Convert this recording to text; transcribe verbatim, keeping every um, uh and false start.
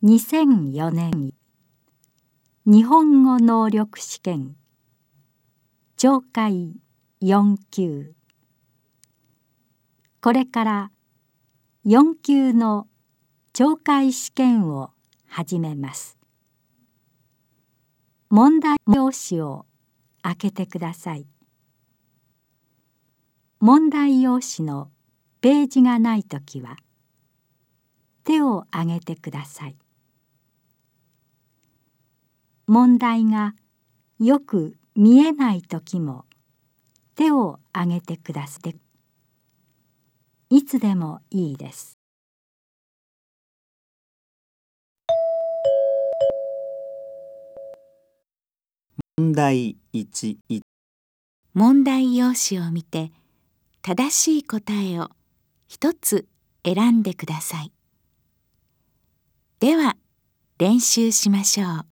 にせんよねん日本語能力試験懲戒よん級。これからよん級の懲戒試験を始めます。問題用紙を開けてください。問題用紙のページがないときは手を挙げてください。問題がよく見えないときも手を挙げてください。いつでもいいです。 問題いち。 問題用紙を見て正しい答えを一つ選んでください。では練習しましょう。